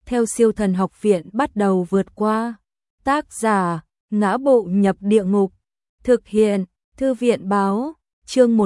theo Siêu Thần Học Viện bắt đầu vượt qua. Tác giả: Ngã Bộ Nhập Địa Ngục. Thực hiện: Thư viện báo. Chương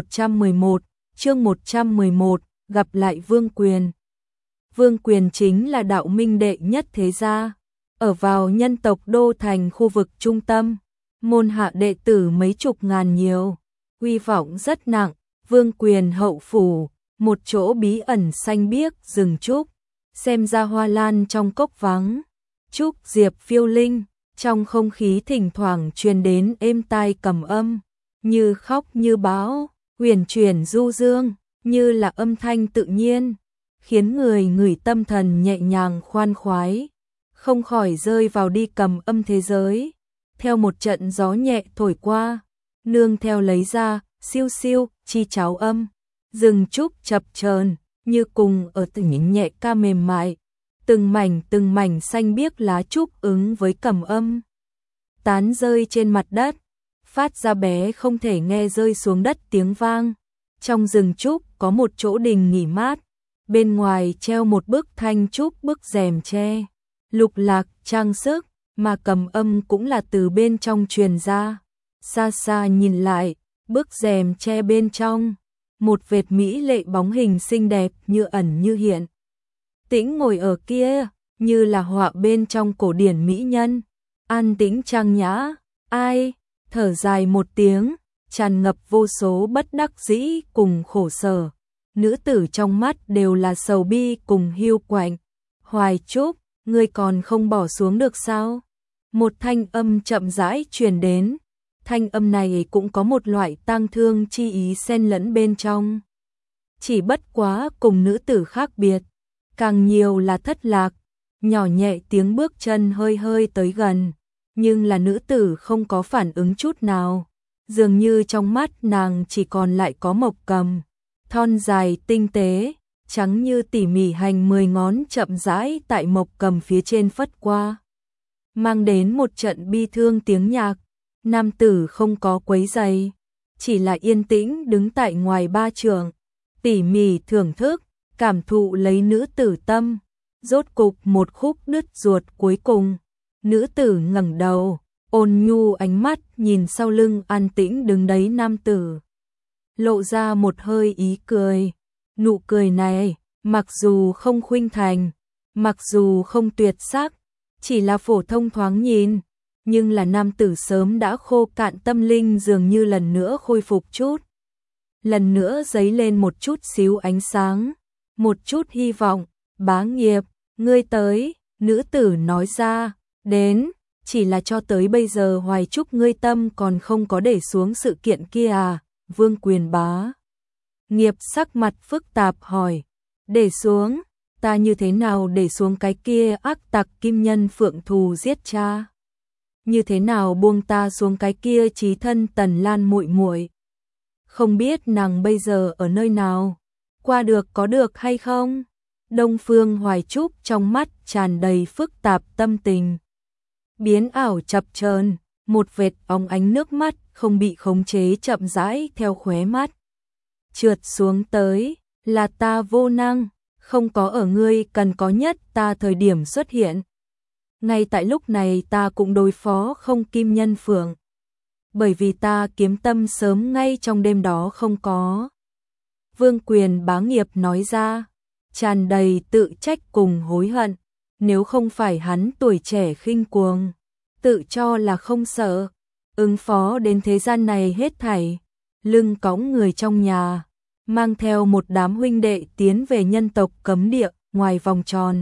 111, gặp lại Vương Quyền. Vương Quyền chính là đạo minh đệ nhất thế gia, ở vào nhân tộc Đô Thành khu vực trung tâm, môn hạ đệ tử mấy chục ngàn nhiều, uy vọng rất nặng. Vương Quyền hậu phủ, một chỗ bí ẩn xanh biếc rừng trúc, xem ra hoa lan trong cốc vắng, trúc diệp phiêu linh, trong không khí thỉnh thoảng truyền đến êm tai cầm âm, như khóc như bão, huyền chuyển du dương, như là âm thanh tự nhiên, khiến người ngửi tâm thần nhẹ nhàng khoan khoái, không khỏi rơi vào đi cầm âm thế giới. Theo một trận gió nhẹ thổi qua, nương theo lấy ra siêu siêu chi cháo âm, rừng trúc chập chờn như cùng ở từng nhẹ ca mềm mại, từng mảnh xanh biếc lá trúc ứng với cầm âm, tán rơi trên mặt đất, phát ra bé không thể nghe rơi xuống đất tiếng vang. Trong rừng trúc có một chỗ đình nghỉ mát, bên ngoài treo một bức thanh trúc bức rèm tre, lục lạc trang sức, mà cầm âm cũng là từ bên trong truyền ra. Xa xa nhìn lại, bức rèm tre bên trong, một vệt mỹ lệ bóng hình xinh đẹp như ẩn như hiện. Tĩnh ngồi ở kia, như là họa bên trong cổ điển mỹ nhân, an tĩnh trang nhã. Ai? Thở dài một tiếng, tràn ngập vô số bất đắc dĩ cùng khổ sở. Nữ tử trong mắt đều là sầu bi cùng hiu quạnh. Hoài Trúc, ngươi còn không bỏ xuống được sao? Một thanh âm chậm rãi truyền đến. Thanh âm này cũng có một loại tang thương chi ý xen lẫn bên trong. Chỉ bất quá cùng nữ tử khác biệt, càng nhiều là thất lạc. Nhỏ nhẹ tiếng bước chân hơi hơi tới gần, nhưng là nữ tử không có phản ứng chút nào. Dường như trong mắt nàng chỉ còn lại có Mộc Cầm, thon dài tinh tế, trắng như tỉ mỉ hành 10 ngón chậm rãi tại Mộc Cầm phía trên phất qua, mang đến một trận bi thương tiếng nhạc. Nam tử không có quấy rầy, chỉ là yên tĩnh đứng tại ngoài ba trượng, tỉ mỉ thưởng thức, cảm thụ lấy nữ tử tâm. Rốt cục một khúc đứt ruột cuối cùng, nữ tử ngẩng đầu, ôn nhu ánh mắt nhìn sau lưng an tĩnh đứng đấy nam tử, lộ ra một hơi ý cười. Nụ cười này, mặc dù không khuynh thành, mặc dù không tuyệt sắc, chỉ là phổ thông thoáng nhìn, nhưng là nam tử sớm đã khô cạn tâm linh dường như lần nữa khôi phục chút. Lần nữa dấy lên một chút xíu ánh sáng, một chút hy vọng. Bá Nghiệp, ngươi tới, nữ tử nói ra, đến, chỉ là cho tới bây giờ Hoài Trúc ngươi tâm còn không có để xuống sự kiện kia à? Vương Quyền Bá Nghiệp sắc mặt phức tạp hỏi, để xuống, ta như thế nào để xuống cái kia ác tặc kim nhân phượng thù giết cha? Như thế nào buông ta xuống cái kia chí thân Tần Lan muội muội? Không biết nàng bây giờ ở nơi nào, qua được có được hay không? Đông Phương Hoài Trúc trong mắt tràn đầy phức tạp tâm tình, biến ảo chập chờn, một vệt óng ánh nước mắt không bị khống chế chậm rãi theo khóe mắt trượt xuống tới. Là ta vô năng, không có ở ngươi cần có nhất ta thời điểm xuất hiện. Ngay tại lúc này ta cũng đối phó không kim nhân phượng, bởi vì ta kiếm tâm sớm ngay trong đêm đó không có. Vương Quyền Bá Nghiệp nói ra, tràn đầy tự trách cùng hối hận. Nếu không phải hắn tuổi trẻ khinh cuồng, tự cho là không sợ, ứng phó đến thế gian này hết thảy, lưng cõng người trong nhà, mang theo một đám huynh đệ tiến về nhân tộc cấm địa ngoài vòng tròn.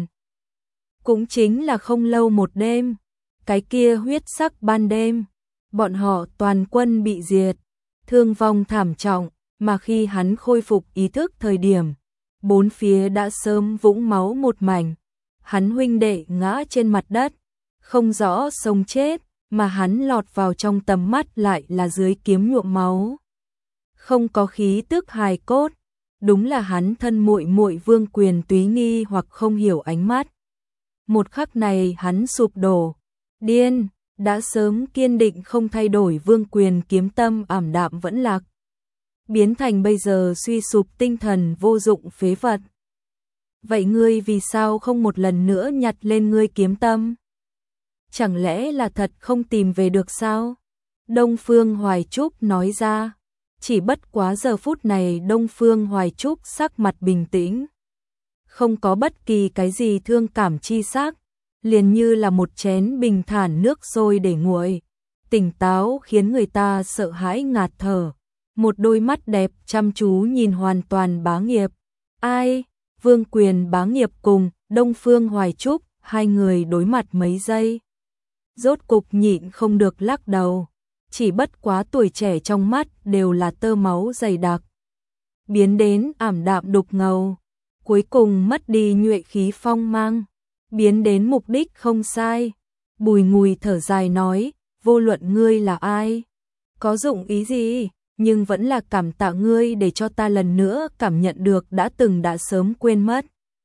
Cũng chính là không lâu một đêm, cái kia huyết sắc ban đêm, bọn họ toàn quân bị diệt, thương vong thảm trọng, mà khi hắn khôi phục ý thức thời điểm, bốn phía đã sớm vũng máu một mảnh. Hắn huynh đệ ngã trên mặt đất, không rõ sống chết, mà hắn lọt vào trong tầm mắt lại là dưới kiếm nhuộm máu, không có khí tức hài cốt. Đúng là hắn thân muội muội Vương Quyền Túy nghi hoặc không hiểu ánh mắt. Một khắc này hắn sụp đổ, điên, đã sớm kiên định không thay đổi Vương Quyền kiếm tâm ảm đạm vẫn lạc, biến thành bây giờ suy sụp tinh thần vô dụng phế vật. Vậy ngươi vì sao không một lần nữa nhặt lên ngươi kiếm tâm? Chẳng lẽ là thật không tìm về được sao? Đông Phương Hoài Trúc nói ra. Chỉ bất quá giờ phút này Đông Phương Hoài Trúc sắc mặt bình tĩnh. Không có bất kỳ cái gì thương cảm chi sắc, liền như là một chén bình thản nước sôi để nguội, tỉnh táo khiến người ta sợ hãi ngạt thở. Một đôi mắt đẹp chăm chú nhìn hoàn toàn Bá Nghiệp. Ai? Vương Quyền Bá Nghiệp cùng Đông Phương Hoài Trúc, hai người đối mặt mấy giây. Rốt cục nhịn không được lắc đầu, chỉ bất quá tuổi trẻ trong mắt đều là tơ máu dày đặc, biến đến ảm đạm đục ngầu, cuối cùng mất đi nhuệ khí phong mang, biến đến mục đích không sai. Bùi Ngùi thở dài nói, vô luận ngươi là ai, có dụng ý gì, nhưng vẫn là cảm tạ ngươi để cho ta lần nữa cảm nhận được đã từng đã sớm quên mất.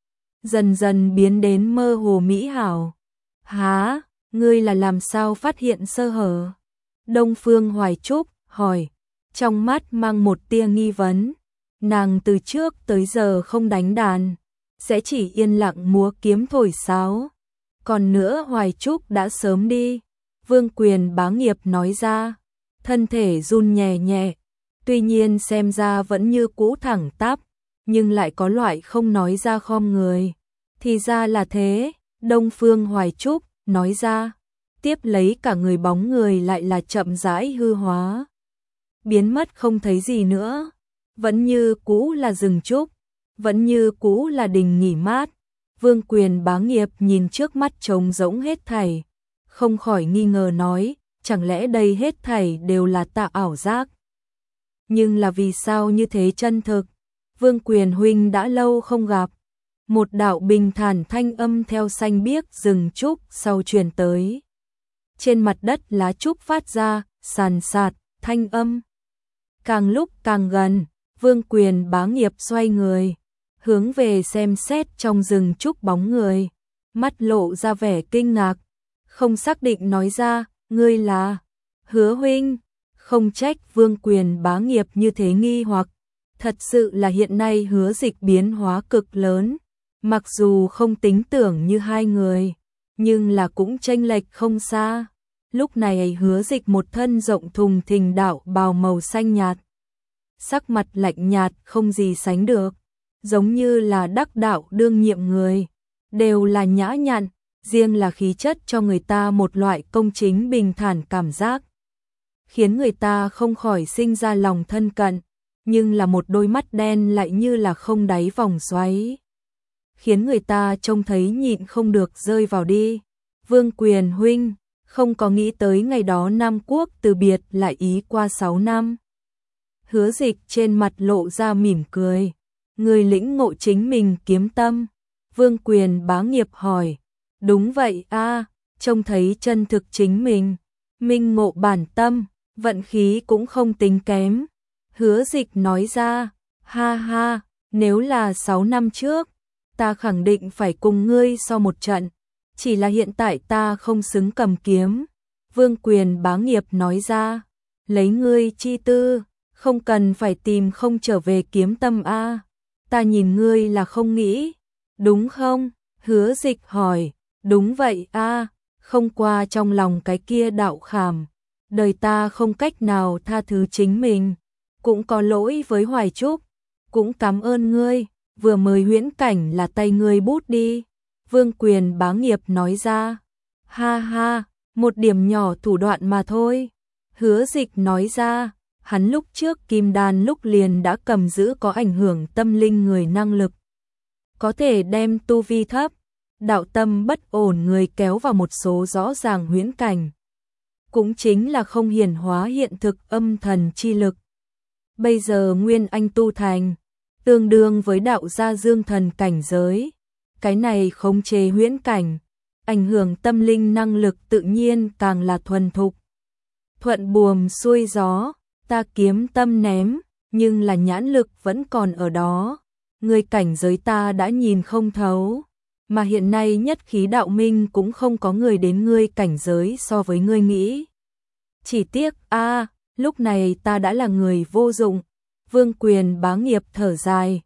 Dần dần biến đến mơ hồ mỹ hảo. Hả, ngươi là làm sao phát hiện sơ hở? Đông Phương Hoài Trúc hỏi, trong mắt mang một tia nghi vấn. Nàng từ trước tới giờ không đánh đàn, sẽ chỉ yên lặng múa kiếm thổi sáo. Còn nữa Hoài Trúc đã sớm đi. Vương Quyền Bá Nghiệp nói ra, thân thể run nhẹ nhẹ, tuy nhiên xem ra vẫn như cũ thẳng tắp, nhưng lại có loại không nói ra khom người. Thì ra là thế, Đông Phương Hoài Trúc nói ra, tiếp lấy cả người bóng người lại là chậm rãi hư hóa, biến mất không thấy gì nữa, vẫn như cũ là rừng trúc, vẫn như cũ là đình nghỉ mát. Vương Quyền Bá Nghiệp nhìn trước mắt trống rỗng hết thảy, không khỏi nghi ngờ nói, chẳng lẽ đây hết thảy đều là ta ảo giác? Nhưng là vì sao như thế chân thực? Vương Quyền huynh đã lâu không gặp. Một đạo bình thản thanh âm theo xanh biếc rừng trúc sau truyền tới. Trên mặt đất lá trúc phát ra sàn sạt thanh âm. Càng lúc càng gần, Vương Quyền Bá Nghiệp xoay người, hướng về xem xét trong rừng trúc bóng người, mắt lộ ra vẻ kinh ngạc, không xác định nói ra, ngươi là Hứa huynh. Không trách Vương Quyền Bá Nghiệp như thế nghi hoặc, thật sự là hiện nay Hứa Dịch biến hóa cực lớn, mặc dù không tính tưởng như hai người, nhưng là cũng chênh lệch không xa. Lúc này Hứa Dịch một thân rộng thùng thình đạo bào màu xanh nhạt, sắc mặt lạnh nhạt không gì sánh được, giống như là đắc đạo đương nhiệm người, đều là nhã nhặn, riêng là khí chất cho người ta một loại công chính bình thản cảm giác, khiến người ta không khỏi sinh ra lòng thân cận, nhưng là một đôi mắt đen lại như là không đáy vòng xoáy, khiến người ta trông thấy nhịn không được rơi vào đi. Vương Quyền huynh, không có nghĩ tới ngày đó Nam Quốc từ biệt lại ý qua 6 năm. Hứa Dịch trên mặt lộ ra mỉm cười, người lĩnh ngộ chính mình kiếm tâm. Vương Quyền Bá Nghiệp hỏi, đúng vậy a, trông thấy chân thực chính mình, minh ngộ bản tâm, vận khí cũng không tính kém. Hứa Dịch nói ra, ha ha, nếu là 6 năm trước, ta khẳng định phải cùng ngươi so một trận, chỉ là hiện tại ta không xứng cầm kiếm. Vương Quyền Bá Nghiệp nói ra, lấy ngươi chi tư, không cần phải tìm không trở về kiếm tâm a, ta nhìn ngươi là không nghĩ, đúng không? Hứa Dịch hỏi, đúng vậy a, không qua trong lòng cái kia đạo khảm, đời ta không cách nào tha thứ chính mình, cũng có lỗi với Hoài Trúc, cũng cảm ơn ngươi, vừa mới huyễn cảnh là tay ngươi bút đi. Vương Quyền Bá Nghiệp nói ra, ha ha, một điểm nhỏ thủ đoạn mà thôi. Hứa Dịch nói ra, hắn lúc trước kim đan lúc liền đã cầm giữ có ảnh hưởng tâm linh người năng lực, có thể đem tu vi thấp, đạo tâm bất ổn người kéo vào một số rõ ràng huyễn cảnh, cũng chính là không hiển hóa hiện thực âm thần chi lực. Bây giờ Nguyên Anh tu thành, tương đương với đạo gia dương thần cảnh giới, cái này khống chế huyễn cảnh, ảnh hưởng tâm linh năng lực tự nhiên càng là thuần thục. Thuận buồm xuôi gió, ta kiếm tâm ném, nhưng là nhãn lực vẫn còn ở đó, người cảnh giới ta đã nhìn không thấu, mà hiện nay nhất khí đạo minh cũng không có người đến ngươi cảnh giới so với ngươi nghĩ. Chỉ tiếc a, lúc này ta đã là người vô dụng. Vương Quyền Bá Nghiệp thở dài,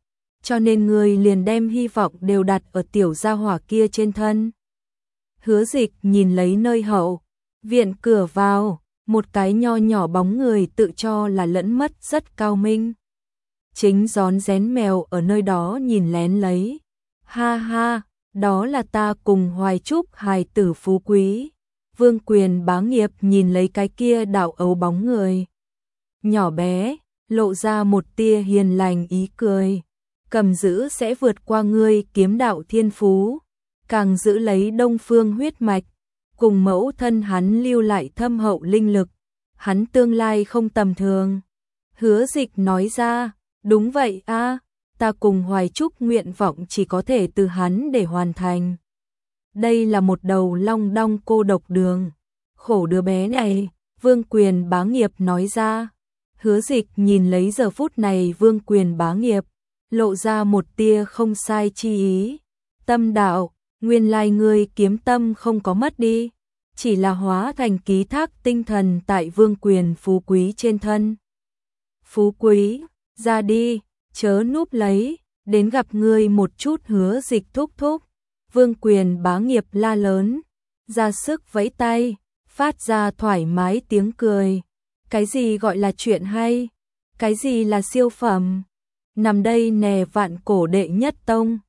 cho nên ngươi liền đem hy vọng đều đặt ở tiểu gia hỏa kia trên thân. Hứa Dịch nhìn lấy nơi hậu viện cửa vào, một cái nho nhỏ bóng người tự cho là lẫn mất rất cao minh. Chính rón rén mèo ở nơi đó nhìn lén lấy. Ha ha, đó là ta cùng Hoài Trúc hài tử phú quý. Vương Quyền Bá Nghiệp nhìn lấy cái kia đạo ấu bóng người nhỏ bé, lộ ra một tia hiền lành ý cười. Cầm giữ sẽ vượt qua ngươi kiếm đạo thiên phú, càng giữ lấy Đông Phương huyết mạch, cùng mẫu thân hắn lưu lại thâm hậu linh lực, hắn tương lai không tầm thường. Hứa Dịch nói ra, đúng vậy a, ta cùng Hoài Trúc nguyện vọng chỉ có thể từ hắn để hoàn thành. Đây là một đầu long đong cô độc đường, khổ đứa bé này, Vương Quyền Bá Nghiệp nói ra. Hứa Dịch nhìn lấy giờ phút này Vương Quyền Bá Nghiệp, lộ ra một tia không sai chi ý. Tâm đạo, nguyên lai ngươi kiếm tâm không có mất đi, chỉ là hóa thành ký thác tinh thần tại Vương Quyền phú quý trên thân. Phú quý, ra đi, chớ núp lấy, đến gặp ngươi một chút. Hứa Dịch thúc thúc. Vương Quyền Bá Nghiệp la lớn, ra sức vẫy tay, phát ra thoải mái tiếng cười. Cái gì gọi là chuyện hay? Cái gì là siêu phẩm? Nằm đây nè, vạn cổ đệ nhất tông,